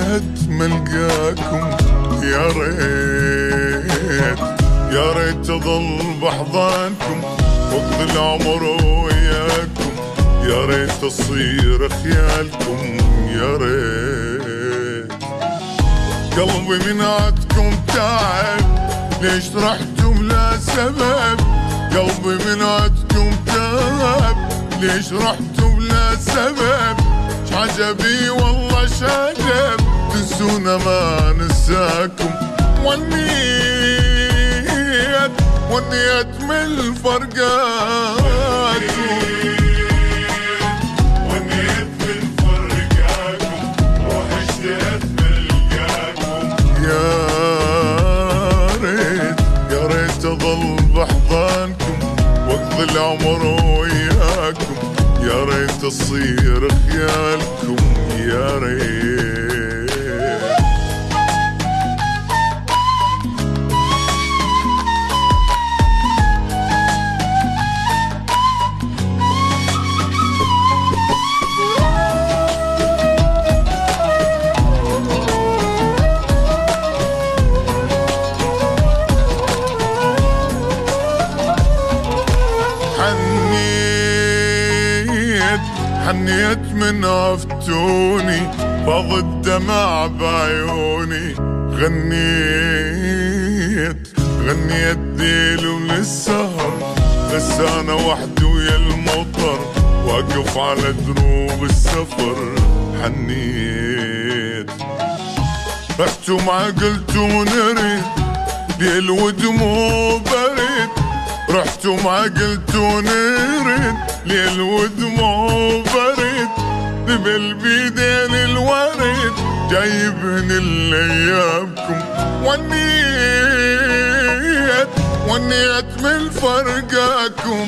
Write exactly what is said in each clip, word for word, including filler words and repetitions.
اشتهت ملقاكم، يا ريت يا ريت اظل بحضانكم واقضي العمر وياكم، يا ريت اصير خيالكم، يا ريت. قلبي من عدكم تعب، ليش رحتم لا سبب؟ قلبي من عدكم تعب، ليش رحتم لا سبب؟ عجبي والله شاجب، تنسونا ما نساكم. ونيت ونيت من الفرقاكم، ونيت من فرقاكم، روح اشتهت ملقاكم. يا ريت يا ريت اظل بحضانكم واقضي العمر وياكم، يا ريت تصير خيالكم، يا ريت. حنيت من عفتوني، فاض الدمع بعيوني، غنيت غنيت ديل من السهر، بس انا وحدي ويا المطر، واقف على دروب السفر. حنيت رحتوا ما قلتوا نريد، ليل ودموع بريد، رحتوا ما قلتوا نريد، ليل ودموع بريد، ذبل بيدين الورد، جايبهن لايامكم. ونيت ونيت من فرقاكم،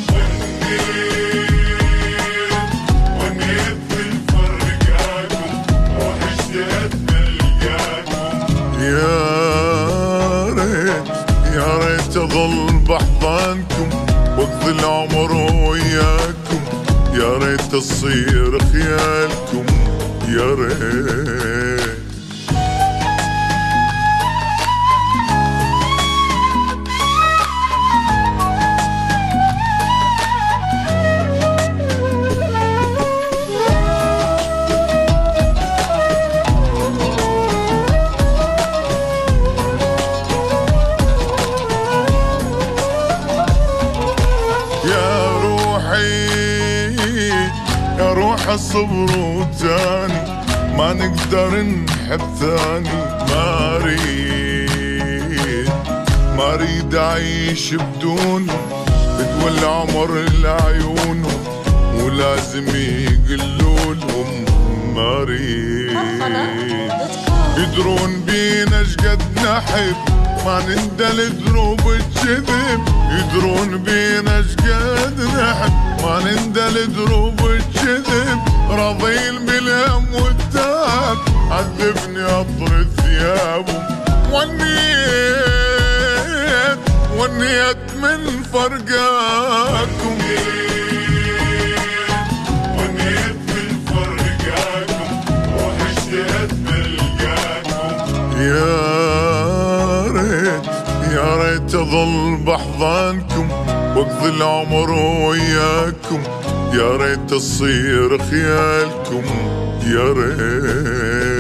ونيت من فرقاكم، روح اشتهت ملقاكم. يا ريت يا ريت اظل بحضانكم واقضي العمر وياكم، يا ريت تصير خيالكم، يا ريت. يا روح الصبر وتاني، ما نقدر نحب ثاني، ما اريد ما اريد اعيش بدونه، بدوى العمر لعيونهم، ولازم يقلولهم ما اريد. يدرون بينا شقد نحب، ما نندل دروب الجذب، يدرون بينا شقد نحب، ما نندل دروب الجذب، راضين بالهم والتعب، عذبني اطر ثيابهم. ونيت ونيت من فرقاكم، ونيت من فرقاكم، روح اشتهت ملقاكم. يا ريت يا ريت اظل بحضانكم واقضي العمر وياكم، يا ريت تصير خيالكم، يا ريت.